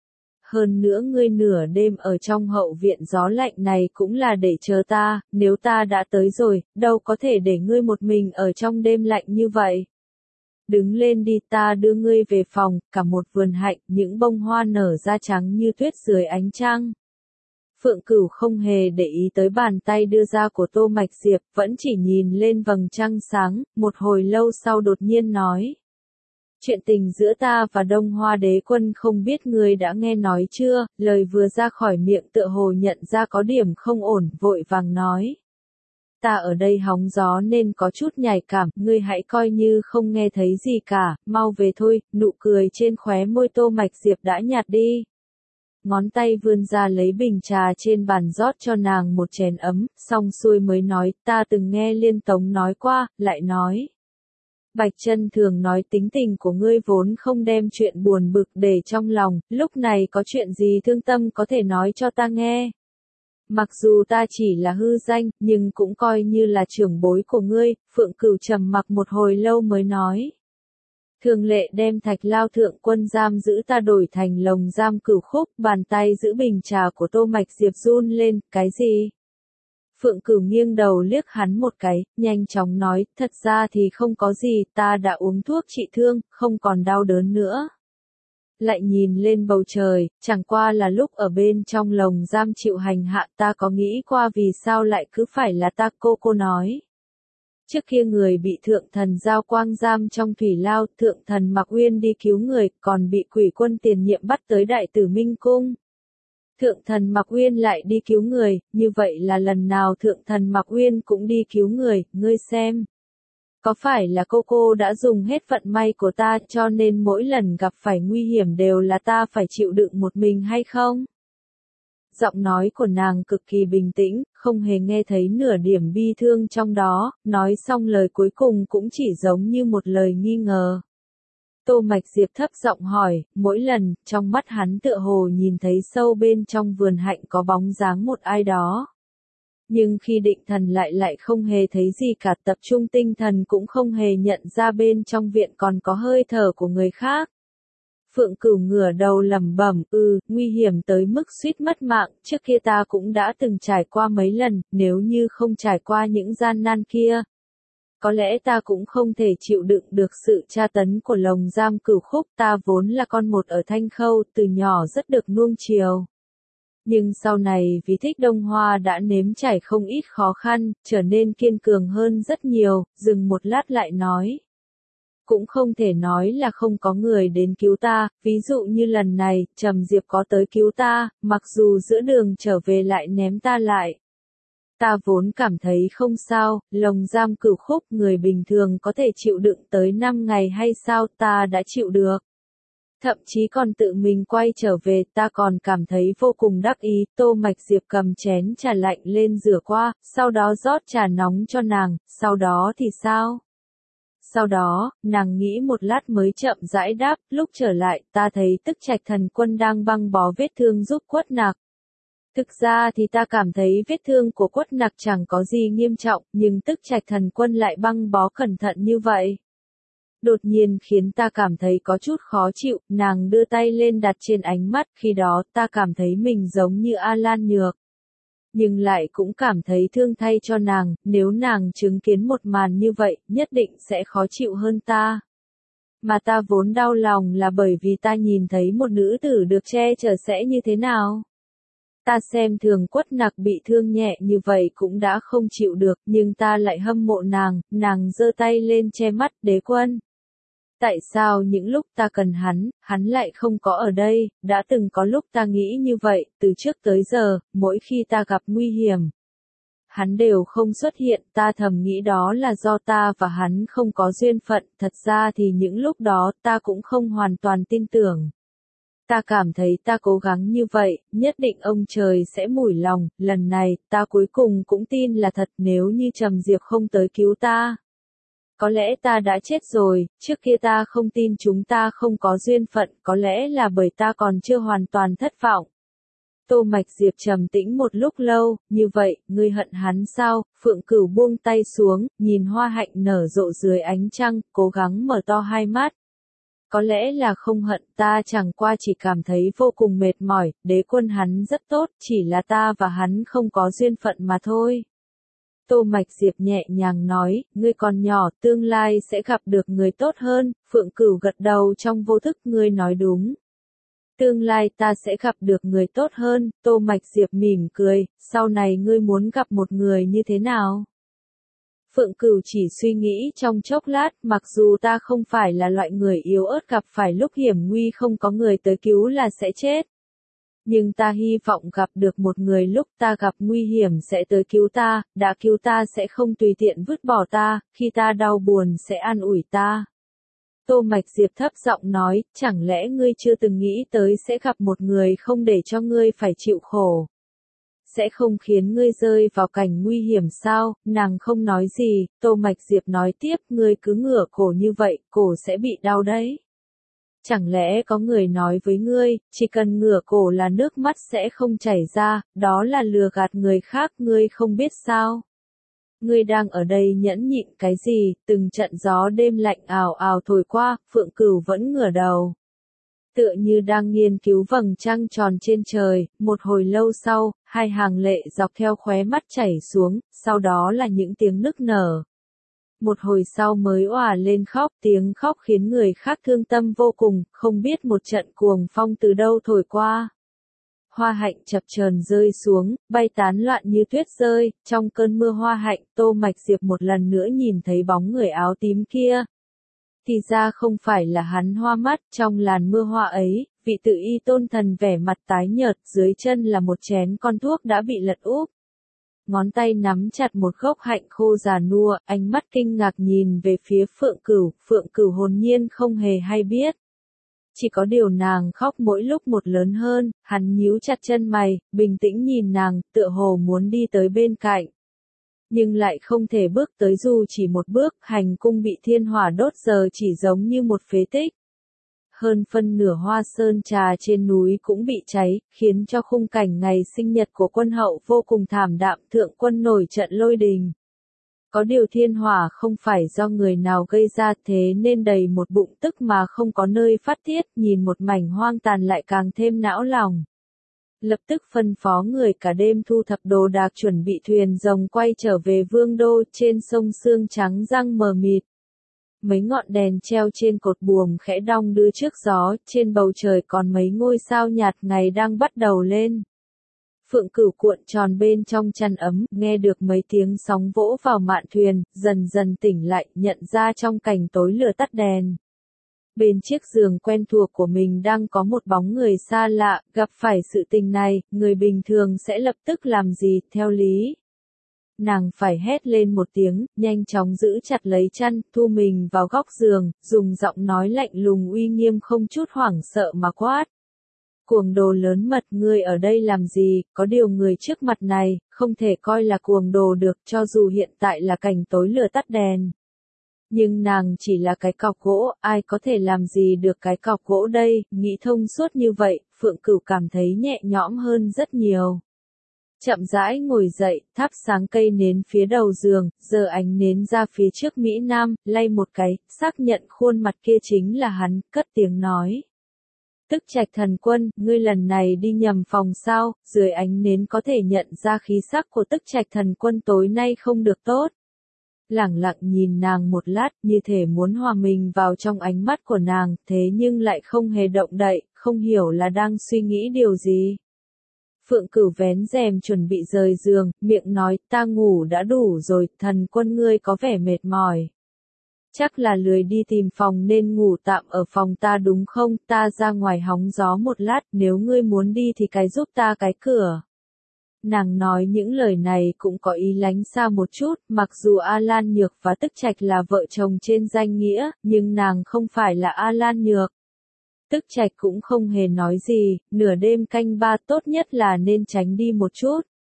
Hơn nữa ngươi nửa đêm ở trong hậu viện gió lạnh này cũng là để chờ ta, nếu ta đã tới rồi, đâu có thể để ngươi một mình ở trong đêm lạnh như vậy. Đứng lên đi ta đưa ngươi về phòng, cả một vườn hạnh, những bông hoa nở ra trắng như tuyết dưới ánh trăng. Phượng Cửu không hề để ý tới bàn tay đưa ra của Tô Mạch Diệp, vẫn chỉ nhìn lên vầng trăng sáng, một hồi lâu sau đột nhiên nói. Chuyện tình giữa ta và Đông Hoa Đế Quân không biết ngươi đã nghe nói chưa, lời vừa ra khỏi miệng tựa hồ nhận ra có điểm không ổn, vội vàng nói. Ta ở đây hóng gió nên có chút nhạy cảm, ngươi hãy coi như không nghe thấy gì cả, mau về thôi, nụ cười trên khóe môi Tô Mạch Diệp đã nhạt đi. Ngón tay vươn ra lấy bình trà trên bàn rót cho nàng một chén ấm, xong xuôi mới nói, ta từng nghe Liên Tống nói qua, lại nói. Bạch Chân thường nói tính tình của ngươi vốn không đem chuyện buồn bực để trong lòng, lúc này có chuyện gì thương tâm có thể nói cho ta nghe. Mặc dù ta chỉ là hư danh, nhưng cũng coi như là trưởng bối của ngươi, Phượng Cửu trầm mặc một hồi lâu mới nói. Thường Lệ đem Thạch Lao Thượng Quân giam giữ ta đổi thành lồng giam Cửu Khúc, bàn tay giữ bình trà của Tô Mạch Diệp run lên, cái gì? Phượng Cửu nghiêng đầu liếc hắn một cái, nhanh chóng nói, thật ra thì không có gì, ta đã uống thuốc trị thương, không còn đau đớn nữa. Lại nhìn lên bầu trời, chẳng qua là lúc ở bên trong lồng giam chịu hành hạ ta có nghĩ qua vì sao lại cứ phải là ta, cô nói. Trước kia người bị thượng thần Giao Quang giam trong thủy lao, thượng thần Mạc Uyên đi cứu người, còn bị quỷ quân tiền nhiệm bắt tới Đại Tử Minh Cung. Thượng thần Mạc Uyên lại đi cứu người, như vậy là lần nào thượng thần Mạc Uyên cũng đi cứu người, ngươi xem. Có phải là cô đã dùng hết vận may của ta cho nên mỗi lần gặp phải nguy hiểm đều là ta phải chịu đựng một mình hay không? Giọng nói của nàng cực kỳ bình tĩnh, không hề nghe thấy nửa điểm bi thương trong đó, nói xong lời cuối cùng cũng chỉ giống như một lời nghi ngờ. Tô Mạch Diệp thấp giọng hỏi, mỗi lần, trong mắt hắn tựa hồ nhìn thấy sâu bên trong vườn hạnh có bóng dáng một ai đó. Nhưng khi định thần lại không hề thấy gì cả, tập trung tinh thần cũng không hề nhận ra bên trong viện còn có hơi thở của người khác. Phượng Cửu ngửa đầu lẩm bẩm, nguy hiểm tới mức suýt mất mạng, trước kia ta cũng đã từng trải qua mấy lần, nếu như không trải qua những gian nan kia. Có lẽ ta cũng không thể chịu đựng được sự tra tấn của lồng giam Cửu Khúc, ta vốn là con một ở Thanh Khâu, từ nhỏ rất được nuông chiều. Nhưng sau này vì thích Đông Hoa đã nếm trải không ít khó khăn, trở nên kiên cường hơn rất nhiều, dừng một lát lại nói. Cũng không thể nói là không có người đến cứu ta, ví dụ như lần này, Trầm Diệp có tới cứu ta, mặc dù giữa đường trở về lại ném ta lại. Ta vốn cảm thấy không sao, lồng giam Cửu Khúc người bình thường có thể chịu đựng tới 5 ngày hay sao, ta đã chịu được. Thậm chí còn tự mình quay trở về, ta còn cảm thấy vô cùng đắc ý. Tô Mạch Diệp cầm chén trà lạnh lên rửa qua, sau đó rót trà nóng cho nàng, sau đó thì sao? Sau đó, nàng nghĩ một lát mới chậm rãi đáp, lúc trở lại, ta thấy Tức Trạch Thần Quân đang băng bó vết thương giúp Quất Nặc. Thực ra thì ta cảm thấy vết thương của Quất Nặc chẳng có gì nghiêm trọng, nhưng Tức Trạch Thần Quân lại băng bó cẩn thận như vậy. Đột nhiên khiến ta cảm thấy có chút khó chịu, nàng đưa tay lên đặt trên ánh mắt, khi đó ta cảm thấy mình giống như A Lan Nhược. Nhưng lại cũng cảm thấy thương thay cho nàng, nếu nàng chứng kiến một màn như vậy, nhất định sẽ khó chịu hơn ta. Mà ta vốn đau lòng là bởi vì ta nhìn thấy một nữ tử được che chở sẽ như thế nào. Ta xem thường Quất Nặc bị thương nhẹ như vậy cũng đã không chịu được, nhưng ta lại hâm mộ nàng giơ tay lên che mắt Đế Quân. Tại sao những lúc ta cần hắn lại không có ở đây, đã từng có lúc ta nghĩ như vậy, từ trước tới giờ, mỗi khi ta gặp nguy hiểm. Hắn đều không xuất hiện, ta thầm nghĩ đó là do ta và hắn không có duyên phận, thật ra thì những lúc đó ta cũng không hoàn toàn tin tưởng. Ta cảm thấy ta cố gắng như vậy, nhất định ông trời sẽ mủi lòng, lần này, ta cuối cùng cũng tin là thật nếu như Trầm Diệp không tới cứu ta. Có lẽ ta đã chết rồi, trước kia ta không tin chúng ta không có duyên phận, có lẽ là bởi ta còn chưa hoàn toàn thất vọng. Tô Mạch Diệp trầm tĩnh một lúc lâu, như vậy, ngươi hận hắn sao? Phượng Cửu buông tay xuống, nhìn hoa hạnh nở rộ dưới ánh trăng, cố gắng mở to hai mắt. Có lẽ là không hận, ta chẳng qua chỉ cảm thấy vô cùng mệt mỏi, Đế Quân hắn rất tốt, chỉ là ta và hắn không có duyên phận mà thôi. Tô Mạch Diệp nhẹ nhàng nói, ngươi còn nhỏ, tương lai sẽ gặp được người tốt hơn, Phượng Cửu gật đầu trong vô thức, ngươi nói đúng. Tương lai ta sẽ gặp được người tốt hơn, Tô Mạch Diệp mỉm cười, sau này ngươi muốn gặp một người như thế nào? Phượng Cửu chỉ suy nghĩ trong chốc lát, mặc dù ta không phải là loại người yếu ớt gặp phải lúc hiểm nguy không có người tới cứu là sẽ chết. Nhưng ta hy vọng gặp được một người lúc ta gặp nguy hiểm sẽ tới cứu ta, đã cứu ta sẽ không tùy tiện vứt bỏ ta, khi ta đau buồn sẽ an ủi ta. Tô Mạch Diệp thấp giọng nói, chẳng lẽ ngươi chưa từng nghĩ tới sẽ gặp một người không để cho ngươi phải chịu khổ? Sẽ không khiến ngươi rơi vào cảnh nguy hiểm sao? Nàng không nói gì, Tô Mạch Diệp nói tiếp, ngươi cứ ngửa cổ như vậy, cổ sẽ bị đau đấy. Chẳng lẽ có người nói với ngươi, chỉ cần ngửa cổ là nước mắt sẽ không chảy ra, đó là lừa gạt người khác, ngươi không biết sao? Ngươi đang ở đây nhẫn nhịn cái gì? Từng trận gió đêm lạnh ào ào thổi qua, Phượng Cửu vẫn ngửa đầu. Tựa như đang nghiên cứu vầng trăng tròn trên trời, một hồi lâu sau, hai hàng lệ dọc theo khóe mắt chảy xuống, sau đó là những tiếng nức nở. Một hồi sau mới òa lên khóc, tiếng khóc khiến người khác thương tâm vô cùng, không biết một trận cuồng phong từ đâu thổi qua. Hoa hạnh chập chờn rơi xuống, bay tán loạn như tuyết rơi, trong cơn mưa hoa hạnh, Tô Mạch Diệp một lần nữa nhìn thấy bóng người áo tím kia. Thì ra không phải là hắn hoa mắt, trong làn mưa hoa ấy, vị tự y tôn thần vẻ mặt tái nhợt, dưới chân là một chén con thuốc đã bị lật úp. ngón tay nắm chặt một gốc hạnh khô già nua, ánh mắt kinh ngạc nhìn về phía Phượng Cửu hồn nhiên không hề hay biết. Chỉ có điều nàng khóc mỗi lúc một lớn hơn, hắn nhíu chặt chân mày, bình tĩnh nhìn nàng, tựa hồ muốn đi tới bên cạnh. Nhưng lại không thể bước tới dù chỉ một bước, hành cung bị thiên hỏa đốt giờ chỉ giống như một phế tích. Hơn phân nửa hoa sơn trà trên núi cũng bị cháy, khiến cho khung cảnh ngày sinh nhật của quân hậu vô cùng thảm đạm, thượng quân nổi trận lôi đình. Có điều thiên hỏa không phải do người nào gây ra, thế nên đầy một bụng tức mà không có nơi phát tiết, nhìn một mảnh hoang tàn lại càng thêm não lòng. Lập tức phân phó người cả đêm thu thập đồ đạc chuẩn bị thuyền rồng quay trở về Vương đô. Trên sông sương trắng răng mờ mịt. Mấy ngọn đèn treo trên cột buồm khẽ đong đưa trước gió, trên bầu trời còn mấy ngôi sao nhạt, ngày đang bắt đầu lên. Phượng Cửu cuộn tròn bên trong chăn ấm, nghe được mấy tiếng sóng vỗ vào mạn thuyền, dần dần tỉnh lại, nhận ra trong cảnh tối lửa tắt đèn. Bên chiếc giường quen thuộc của mình đang có một bóng người xa lạ, gặp phải sự tình này, người bình thường sẽ lập tức làm gì, theo lý. Nàng phải hét lên một tiếng, nhanh chóng giữ chặt lấy chăn, thu mình vào góc giường, dùng giọng nói lạnh lùng uy nghiêm không chút hoảng sợ mà quát. Cuồng đồ lớn mật, ngươi ở đây làm gì? Có điều người trước mặt này, không thể coi là cuồng đồ được, cho dù hiện tại là cảnh tối lửa tắt đèn. Nhưng nàng chỉ là cái cọc gỗ, ai có thể làm gì được cái cọc gỗ đây, nghĩ thông suốt như vậy, Phượng Cửu cảm thấy nhẹ nhõm hơn rất nhiều. Chậm rãi ngồi dậy, thắp sáng cây nến phía đầu giường, giơ ánh nến ra phía trước Mỹ Nam, lay một cái, xác nhận khuôn mặt kia chính là hắn, cất tiếng nói. Tức Trạch thần quân, ngươi lần này đi nhầm phòng sao? Dưới ánh nến có thể nhận ra khí sắc của Tức Trạch thần quân tối nay không được tốt. Lẳng lặng nhìn nàng một lát, như thể muốn hòa mình vào trong ánh mắt của nàng, thế nhưng lại không hề động đậy, không hiểu là đang suy nghĩ điều gì. Phượng Cửu vén rèm chuẩn bị rời giường, miệng nói, ta ngủ đã đủ rồi, thần quân ngươi có vẻ mệt mỏi. Chắc là lười đi tìm phòng nên ngủ tạm ở phòng ta đúng không, ta ra ngoài hóng gió một lát, nếu ngươi muốn đi thì cái giúp ta cái cửa. Nàng nói những lời này cũng có ý lánh xa một chút, mặc dù A Lan Nhược và Tức Trạch là vợ chồng trên danh nghĩa, nhưng nàng không phải là A Lan Nhược. Tức Trạch cũng không hề nói gì, nửa đêm canh ba tốt nhất là nên tránh đi một chút.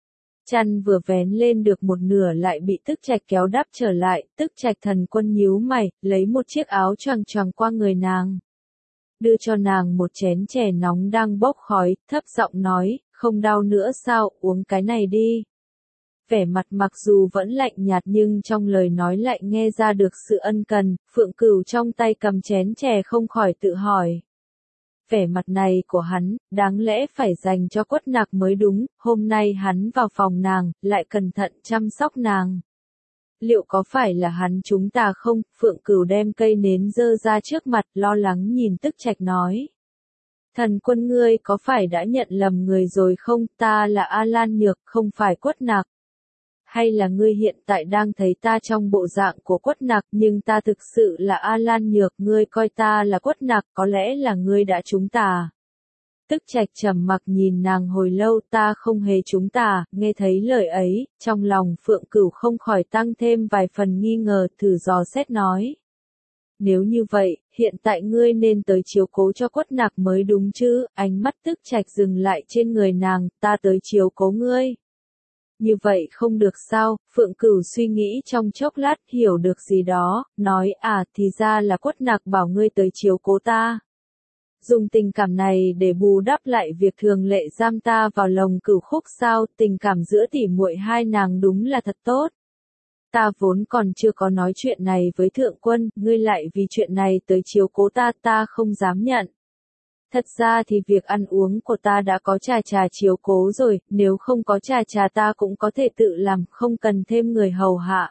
Chăn vừa vén lên được một nửa lại bị Tức Trạch kéo đắp trở lại, Tức Trạch thần quân nhíu mày, lấy một chiếc áo choàng choàng qua người nàng. Đưa cho nàng một chén chè nóng đang bốc khói, thấp giọng nói, không đau nữa sao, uống cái này đi. Vẻ mặt mặc dù vẫn lạnh nhạt nhưng trong lời nói lại nghe ra được sự ân cần, Phượng Cửu trong tay cầm chén chè không khỏi tự hỏi. Vẻ mặt này của hắn, đáng lẽ phải dành cho Quất Nạc mới đúng, hôm nay hắn vào phòng nàng, lại cẩn thận chăm sóc nàng. Liệu có phải là hắn chúng ta không? Phượng Cửu đem cây nến dơ ra trước mặt, lo lắng nhìn Tức Trạch nói. Thần quân ngươi có phải đã nhận lầm người rồi không? Ta là A Lan Nhược, không phải Quất Nạc. Hay là ngươi hiện tại đang thấy ta trong bộ dạng của Quất Nạc, nhưng ta thực sự là A Lan Nhược, ngươi coi ta là Quất Nạc, có lẽ là ngươi đã trúng tà. Tức Trạch trầm mặc nhìn nàng hồi lâu, ta không hề trúng tà, nghe thấy lời ấy, trong lòng Phượng Cửu không khỏi tăng thêm vài phần nghi ngờ, thử dò xét nói. Nếu như vậy, hiện tại ngươi nên tới chiếu cố cho Quất Nạc mới đúng chứ, ánh mắt Tức Trạch dừng lại trên người nàng, ta tới chiếu cố ngươi. Như vậy không được sao, Phượng Cửu suy nghĩ trong chốc lát, hiểu được gì đó, nói thì ra là Quất Nạc bảo ngươi tới chiếu cố ta. Dùng tình cảm này để bù đắp lại việc thường lệ giam ta vào lồng Cửu Khúc sao, tình cảm giữa tỉ muội hai nàng đúng là thật tốt. Ta vốn còn chưa có nói chuyện này với thượng quân, ngươi lại vì chuyện này tới chiếu cố ta, ta không dám nhận. Thật ra thì việc ăn uống của ta đã có trà chiếu cố rồi, nếu không có trà ta cũng có thể tự làm, không cần thêm người hầu hạ.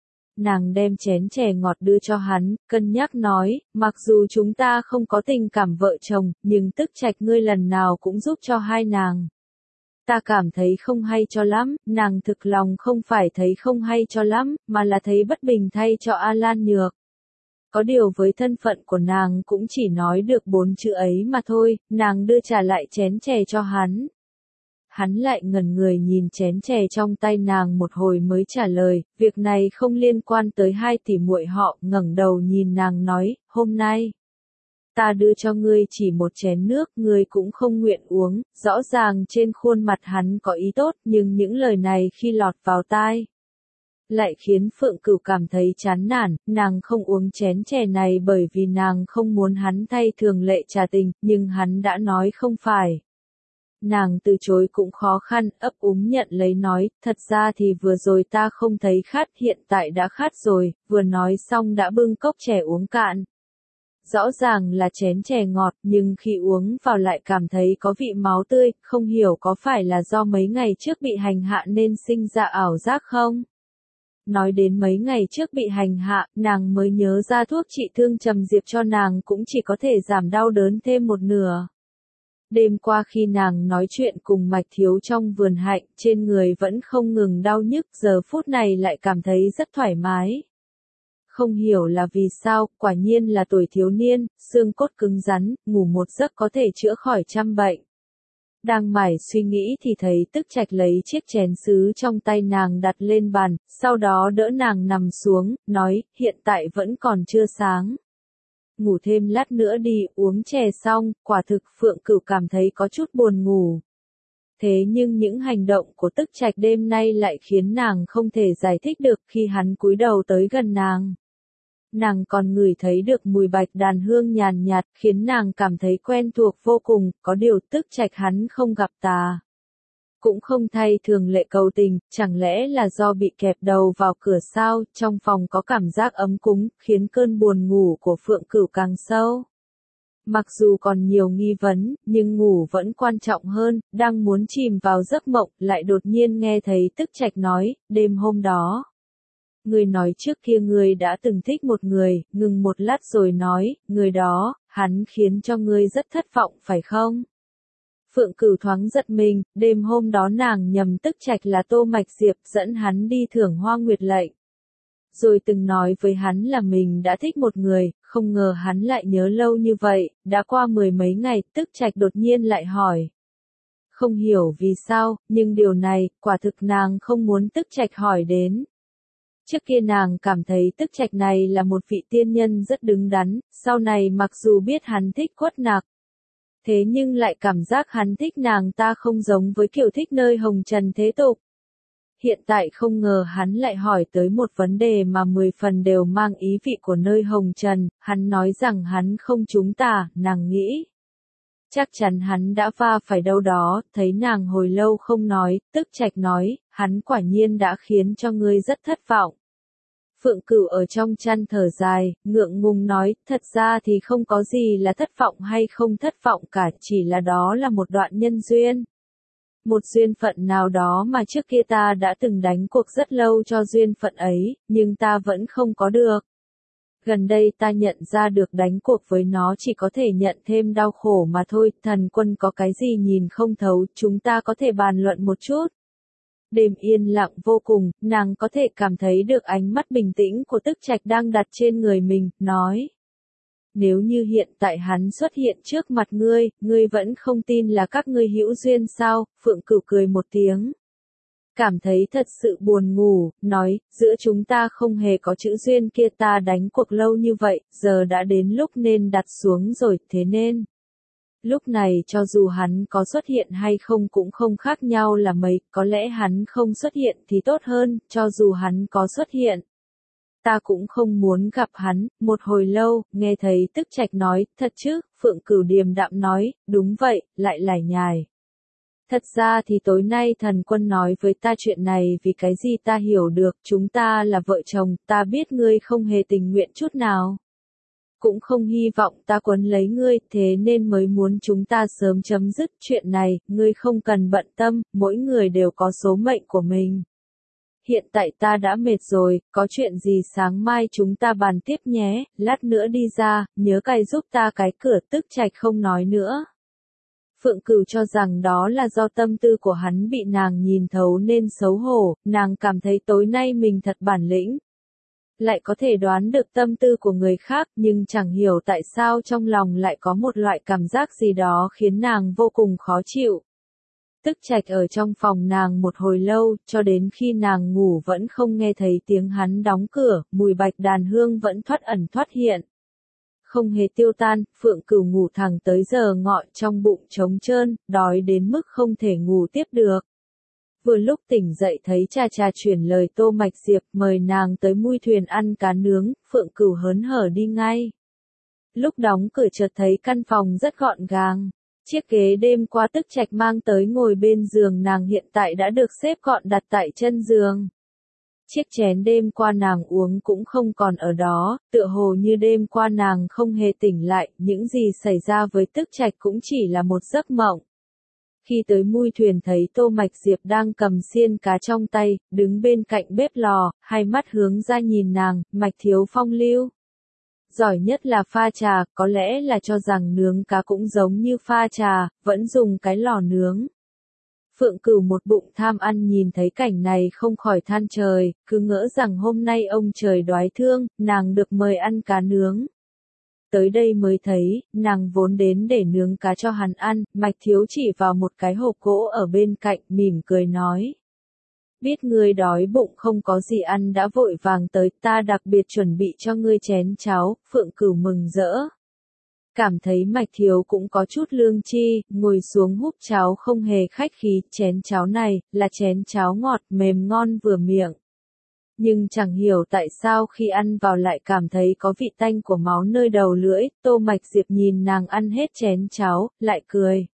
Nàng đem chén chè ngọt đưa cho hắn, cân nhắc nói, mặc dù chúng ta không có tình cảm vợ chồng, nhưng Tức Trạch ngươi lần nào cũng giúp cho hai nàng. Ta cảm thấy không hay cho lắm, nàng thực lòng không phải thấy không hay cho lắm, mà là thấy bất bình thay cho A Lan Nhược. Có điều với thân phận của nàng cũng chỉ nói được 4 chữ ấy mà thôi, nàng đưa trả lại chén chè cho hắn. hắn lại ngẩn người nhìn chén chè trong tay nàng một hồi mới trả lời, việc này không liên quan tới hai tỷ muội họ, ngẩng đầu nhìn nàng nói, hôm nay ta đưa cho ngươi chỉ một chén nước, ngươi cũng không nguyện uống, rõ ràng trên khuôn mặt hắn có ý tốt, nhưng những lời này khi lọt vào tai lại khiến Phượng Cửu cảm thấy chán nản, nàng không uống chén chè này bởi vì nàng không muốn hắn thay thường lệ trả tình, nhưng hắn đã nói không phải. Nàng từ chối cũng khó khăn, ấp úng nhận lấy nói, thật ra thì vừa rồi ta không thấy khát, hiện tại đã khát rồi, vừa nói xong đã bưng cốc chè uống cạn. Rõ ràng là chén chè ngọt, nhưng khi uống vào lại cảm thấy có vị máu tươi, không hiểu có phải là do mấy ngày trước bị hành hạ nên sinh ra ảo giác không? Nói đến mấy ngày trước bị hành hạ, nàng mới nhớ ra thuốc trị thương trầm diệp cho nàng cũng chỉ có thể giảm đau đớn thêm một nửa. Đêm qua khi nàng nói chuyện cùng Mạch Thiếu trong vườn hạnh, trên người vẫn không ngừng đau nhức, giờ phút này lại cảm thấy rất thoải mái. Không hiểu là vì sao, quả nhiên là tuổi thiếu niên, xương cốt cứng rắn, ngủ một giấc có thể chữa khỏi trăm bệnh. Đang mải suy nghĩ thì thấy Tức Trạch lấy chiếc chén sứ trong tay nàng đặt lên bàn, sau đó đỡ nàng nằm xuống, nói, hiện tại vẫn còn chưa sáng. Ngủ thêm lát nữa đi, uống chè xong, quả thực Phượng Cửu cảm thấy có chút buồn ngủ. Thế nhưng những hành động của Tức Trạch đêm nay lại khiến nàng không thể giải thích được khi hắn cúi đầu tới gần nàng. Nàng còn ngửi thấy được mùi bạch đàn hương nhàn nhạt, khiến nàng cảm thấy quen thuộc vô cùng, có điều Tức Trạch hắn không gặp ta. Cũng không thay thường lệ cầu tình, chẳng lẽ là do bị kẹp đầu vào cửa sao, trong phòng có cảm giác ấm cúng, khiến cơn buồn ngủ của Phượng Cửu càng sâu. Mặc dù còn nhiều nghi vấn, nhưng ngủ vẫn quan trọng hơn, đang muốn chìm vào giấc mộng, lại đột nhiên nghe thấy Tức Trạch nói, đêm hôm đó. Người nói trước kia người đã từng thích một người, ngừng một lát rồi nói, người đó, hắn khiến cho ngươi rất thất vọng phải không? Phượng Cửu thoáng giật mình, đêm hôm đó nàng nhầm Tức Trạch là Tô Mạch Diệp dẫn hắn đi thưởng Hoa Nguyệt lệnh. Rồi từng nói với hắn là mình đã thích một người, không ngờ hắn lại nhớ lâu như vậy, đã qua mười mấy ngày, Tức Trạch đột nhiên lại hỏi. Không hiểu vì sao, nhưng điều này, quả thực nàng không muốn Tức Trạch hỏi đến. Trước kia nàng cảm thấy Tức Trạch này là một vị tiên nhân rất đứng đắn, sau này mặc dù biết hắn thích Quất Nạc. Thế nhưng lại cảm giác hắn thích nàng ta không giống với kiểu thích nơi hồng trần thế tục. Hiện tại không ngờ hắn lại hỏi tới một vấn đề mà 10 phần đều mang ý vị của nơi hồng trần, hắn nói rằng hắn không trúng tà, nàng nghĩ. Chắc chắn hắn đã va phải đâu đó, thấy nàng hồi lâu không nói, Tức Trạch nói, hắn quả nhiên đã khiến cho ngươi rất thất vọng. Phượng Cửu ở trong chăn thở dài, ngượng ngùng nói, thật ra thì không có gì là thất vọng hay không thất vọng cả, chỉ là đó là một đoạn nhân duyên. Một duyên phận nào đó mà trước kia ta đã từng đánh cuộc rất lâu cho duyên phận ấy, nhưng ta vẫn không có được. Gần đây ta nhận ra được đánh cuộc với nó chỉ có thể nhận thêm đau khổ mà thôi, Thần Quân có cái gì nhìn không thấu, chúng ta có thể bàn luận một chút. Đêm yên lặng vô cùng, nàng có thể cảm thấy được ánh mắt bình tĩnh của Tức Trạch đang đặt trên người mình, nói. Nếu như hiện tại hắn xuất hiện trước mặt ngươi, ngươi vẫn không tin là các ngươi hữu duyên sao, Phượng Cửu cười một tiếng. Cảm thấy thật sự buồn ngủ, nói, giữa chúng ta không hề có chữ duyên kia, ta đánh cuộc lâu như vậy, giờ đã đến lúc nên đặt xuống rồi, thế nên. Lúc này cho dù hắn có xuất hiện hay không cũng không khác nhau là mấy, có lẽ hắn không xuất hiện thì tốt hơn, cho dù hắn có xuất hiện. Ta cũng không muốn gặp hắn, một hồi lâu, nghe thấy Tức Trạch nói, thật chứ, Phượng Cửu điềm đạm nói, đúng vậy, lại lải nhải. Thật ra thì tối nay Thần Quân nói với ta chuyện này vì cái gì ta hiểu được, chúng ta là vợ chồng, ta biết ngươi không hề tình nguyện chút nào. Cũng không hy vọng ta quấn lấy ngươi, thế nên mới muốn chúng ta sớm chấm dứt chuyện này, ngươi không cần bận tâm, mỗi người đều có số mệnh của mình. Hiện tại ta đã mệt rồi, có chuyện gì sáng mai chúng ta bàn tiếp nhé, lát nữa đi ra, nhớ cài giúp ta cái cửa. Tức Trạch không nói nữa. Phượng Cửu cho rằng đó là do tâm tư của hắn bị nàng nhìn thấu nên xấu hổ, nàng cảm thấy tối nay mình thật bản lĩnh. Lại có thể đoán được tâm tư của người khác, nhưng chẳng hiểu tại sao trong lòng lại có một loại cảm giác gì đó khiến nàng vô cùng khó chịu. Tức Trạch ở trong phòng nàng một hồi lâu, cho đến khi nàng ngủ vẫn không nghe thấy tiếng hắn đóng cửa, mùi bạch đàn hương vẫn thoát ẩn thoát hiện. Không hề tiêu tan, Phượng Cửu ngủ thẳng tới giờ ngọ, trong bụng trống trơn, đói đến mức không thể ngủ tiếp được. Vừa lúc tỉnh dậy thấy cha cha chuyển lời Tô Mạch Diệp mời nàng tới mui thuyền ăn cá nướng, Phượng Cửu hớn hở đi ngay. Lúc đóng cửa chợt thấy căn phòng rất gọn gàng. Chiếc ghế đêm qua Tức Trạch mang tới ngồi bên giường nàng hiện tại đã được xếp gọn đặt tại chân giường. Chiếc chén đêm qua nàng uống cũng không còn ở đó, tựa hồ như đêm qua nàng không hề tỉnh lại, những gì xảy ra với Tức Trạch cũng chỉ là một giấc mộng. Khi tới mui thuyền thấy Tô Mạch Diệp đang cầm xiên cá trong tay, đứng bên cạnh bếp lò, hai mắt hướng ra nhìn nàng, Mạch thiếu phong lưu. Giỏi nhất là pha trà, có lẽ là cho rằng nướng cá cũng giống như pha trà, vẫn dùng cái lò nướng. Phượng Cửu một bụng tham ăn nhìn thấy cảnh này không khỏi than trời, cứ ngỡ rằng hôm nay ông trời đoái thương, nàng được mời ăn cá nướng. Tới đây mới thấy, nàng vốn đến để nướng cá cho hắn ăn, Mạch thiếu chỉ vào một cái hộp gỗ ở bên cạnh, mỉm cười nói. Biết ngươi đói bụng không có gì ăn đã vội vàng tới, ta đặc biệt chuẩn bị cho ngươi chén cháo, Phượng Cửu mừng rỡ. Cảm thấy Mạch thiếu cũng có chút lương tri, ngồi xuống húp cháo không hề khách khí, chén cháo này, là chén cháo ngọt mềm ngon vừa miệng. Nhưng chẳng hiểu tại sao khi ăn vào lại cảm thấy có vị tanh của máu nơi đầu lưỡi, Tô Mạch Diệp nhìn nàng ăn hết chén cháo, lại cười.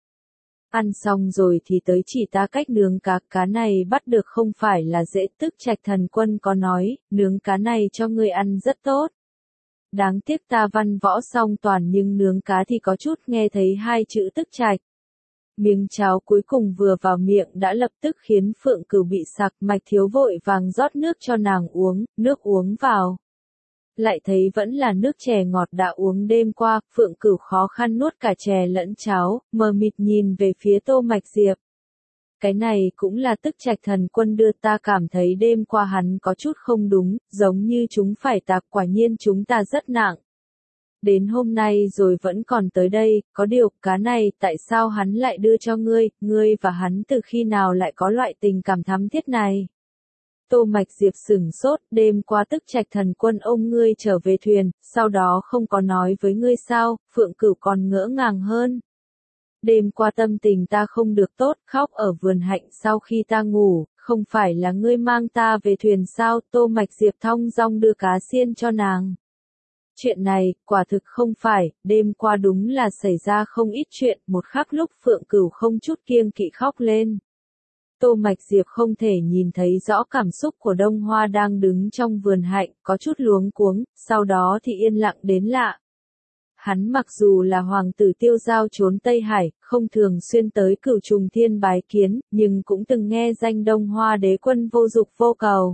Ăn xong rồi thì tới chỉ ta cách nướng cá này bắt được không phải là dễ. Tức Trạch thần quân có nói, nướng cá này cho ngươi ăn rất tốt. Đáng tiếc ta văn võ song toàn nhưng nướng cá thì có chút nghe thấy hai chữ Tức Trạch. Miếng cháo cuối cùng vừa vào miệng đã lập tức khiến Phượng Cửu bị sặc, Mạch thiếu vội vàng rót nước cho nàng uống, nước uống vào. Lại thấy vẫn là nước chè ngọt đã uống đêm qua, Phượng Cửu khó khăn nuốt cả chè lẫn cháo, mờ mịt nhìn về phía Tô Mạch Diệp. Cái này cũng là Tức Trạch thần quân đưa, ta cảm thấy đêm qua hắn có chút không đúng, giống như chúng phải tạp, quả nhiên chúng ta rất nặng. Đến hôm nay rồi vẫn còn tới đây, có điều, cá này, tại sao hắn lại đưa cho ngươi và hắn từ khi nào lại có loại tình cảm thắm thiết này? Tô Mạch Diệp sửng sốt, đêm qua Tức Trạch thần quân ôm ngươi trở về thuyền, sau đó không có nói với ngươi sao? Phượng Cửu còn ngỡ ngàng hơn. Đêm qua tâm tình ta không được tốt, khóc ở vườn hạnh sau khi ta ngủ, không phải là ngươi mang ta về thuyền sao? Tô Mạch Diệp thong dong đưa cá xiên cho nàng. Chuyện này, quả thực không phải, đêm qua đúng là xảy ra không ít chuyện, một khắc lúc Phượng Cửu không chút kiêng kỵ khóc lên. Tô Mạch Diệp không thể nhìn thấy rõ cảm xúc của Đông Hoa đang đứng trong vườn hạnh, có chút luống cuống, sau đó thì yên lặng đến lạ. Hắn mặc dù là hoàng tử tiêu giao trốn Tây Hải, không thường xuyên tới Cửu Trùng Thiên bái kiến, nhưng cũng từng nghe danh Đông Hoa đế quân vô dục vô cầu.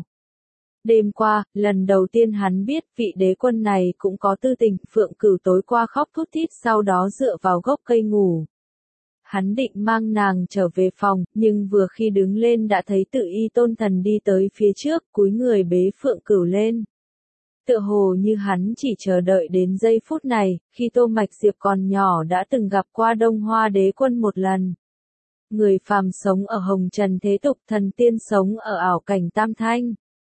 Đêm qua, lần đầu tiên hắn biết vị đế quân này cũng có tư tình, Phượng Cửu tối qua khóc thút thít sau đó dựa vào gốc cây ngủ. Hắn định mang nàng trở về phòng, nhưng vừa khi đứng lên đã thấy Tự Y Tôn Thần đi tới phía trước, cúi người bế Phượng Cửu lên. Tựa hồ như hắn chỉ chờ đợi đến giây phút này, khi Tô Mạch Diệp còn nhỏ đã từng gặp qua Đông Hoa đế quân một lần. Người phàm sống ở hồng trần thế tục, thần tiên sống ở ảo cảnh tam thanh.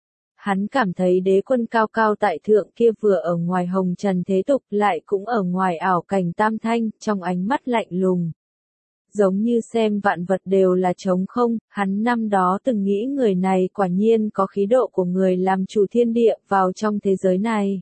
Hắn cảm thấy đế quân cao cao tại thượng kia vừa ở ngoài hồng trần thế tục lại cũng ở ngoài ảo cảnh tam thanh, trong ánh mắt lạnh lùng. Giống như xem vạn vật đều là trống không, hắn năm đó từng nghĩ người này quả nhiên có khí độ của người làm chủ thiên địa vào trong thế giới này.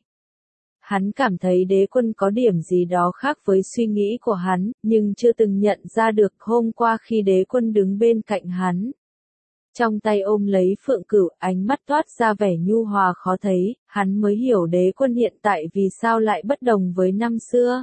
Hắn cảm thấy đế quân có điểm gì đó khác với suy nghĩ của hắn, nhưng chưa từng nhận ra được hôm qua khi đế quân đứng bên cạnh hắn. Trong tay ôm lấy Phượng Cửu, ánh mắt toát ra vẻ nhu hòa khó thấy, hắn mới hiểu đế quân hiện tại vì sao lại bất đồng với năm xưa.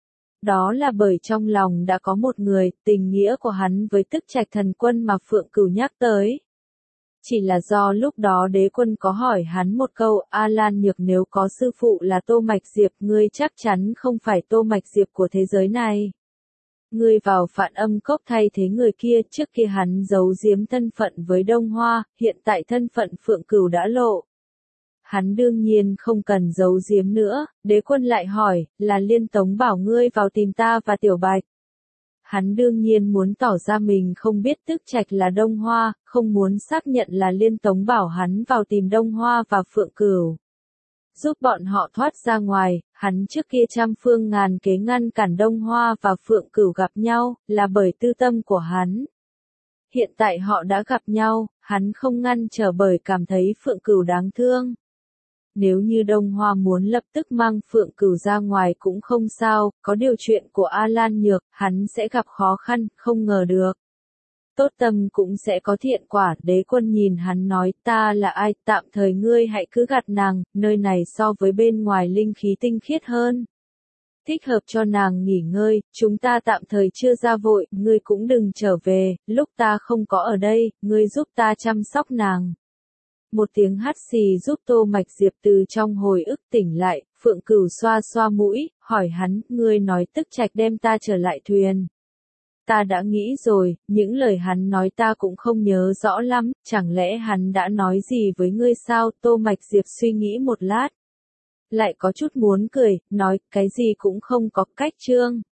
Đó là bởi trong lòng đã có một người, tình nghĩa của hắn với Tức Trạch thần quân mà Phượng Cửu nhắc tới. Chỉ là do lúc đó đế quân có hỏi hắn một câu, A Lan Nhược nếu có sư phụ là Tô Mạch Diệp, ngươi chắc chắn không phải Tô Mạch Diệp của thế giới này. Ngươi vào Phạn Âm Cốc thay thế người kia, trước kia hắn giấu giếm thân phận với Đông Hoa, hiện tại thân phận Phượng Cửu đã lộ. Hắn đương nhiên không cần giấu giếm nữa, đế quân lại hỏi, là Liên Tống bảo ngươi vào tìm ta và Tiểu Bạch. hắn đương nhiên muốn tỏ ra mình không biết Tức Trạch là Đông Hoa, không muốn xác nhận là Liên Tống bảo hắn vào tìm Đông Hoa và Phượng Cửu. Giúp bọn họ thoát ra ngoài, hắn trước kia trăm phương ngàn kế ngăn cản Đông Hoa và Phượng Cửu gặp nhau, là bởi tư tâm của hắn. Hiện tại họ đã gặp nhau, hắn không ngăn trở bởi cảm thấy Phượng Cửu đáng thương. Nếu như Đông Hoa muốn lập tức mang Phượng Cửu ra ngoài cũng không sao, có điều chuyện của A Lan Nhược, hắn sẽ gặp khó khăn, không ngờ được. Tốt tâm cũng sẽ có thiện quả, Đế Quân nhìn hắn nói, ta là ai, tạm thời ngươi hãy cứ gạt nàng, nơi này so với bên ngoài linh khí tinh khiết hơn. Thích hợp cho nàng nghỉ ngơi, chúng ta tạm thời chưa ra vội, ngươi cũng đừng trở về, lúc ta không có ở đây, ngươi giúp ta chăm sóc nàng. Một tiếng hắt xì giúp Tô Mạch Diệp từ trong hồi ức tỉnh lại, Phượng Cửu xoa xoa mũi, hỏi hắn, ngươi nói Tức Trạch đem ta trở lại thuyền. Ta đã nghĩ rồi, những lời hắn nói ta cũng không nhớ rõ lắm, chẳng lẽ hắn đã nói gì với ngươi sao? Tô Mạch Diệp suy nghĩ một lát. Lại có chút muốn cười, nói, cái gì cũng không có cách Trương.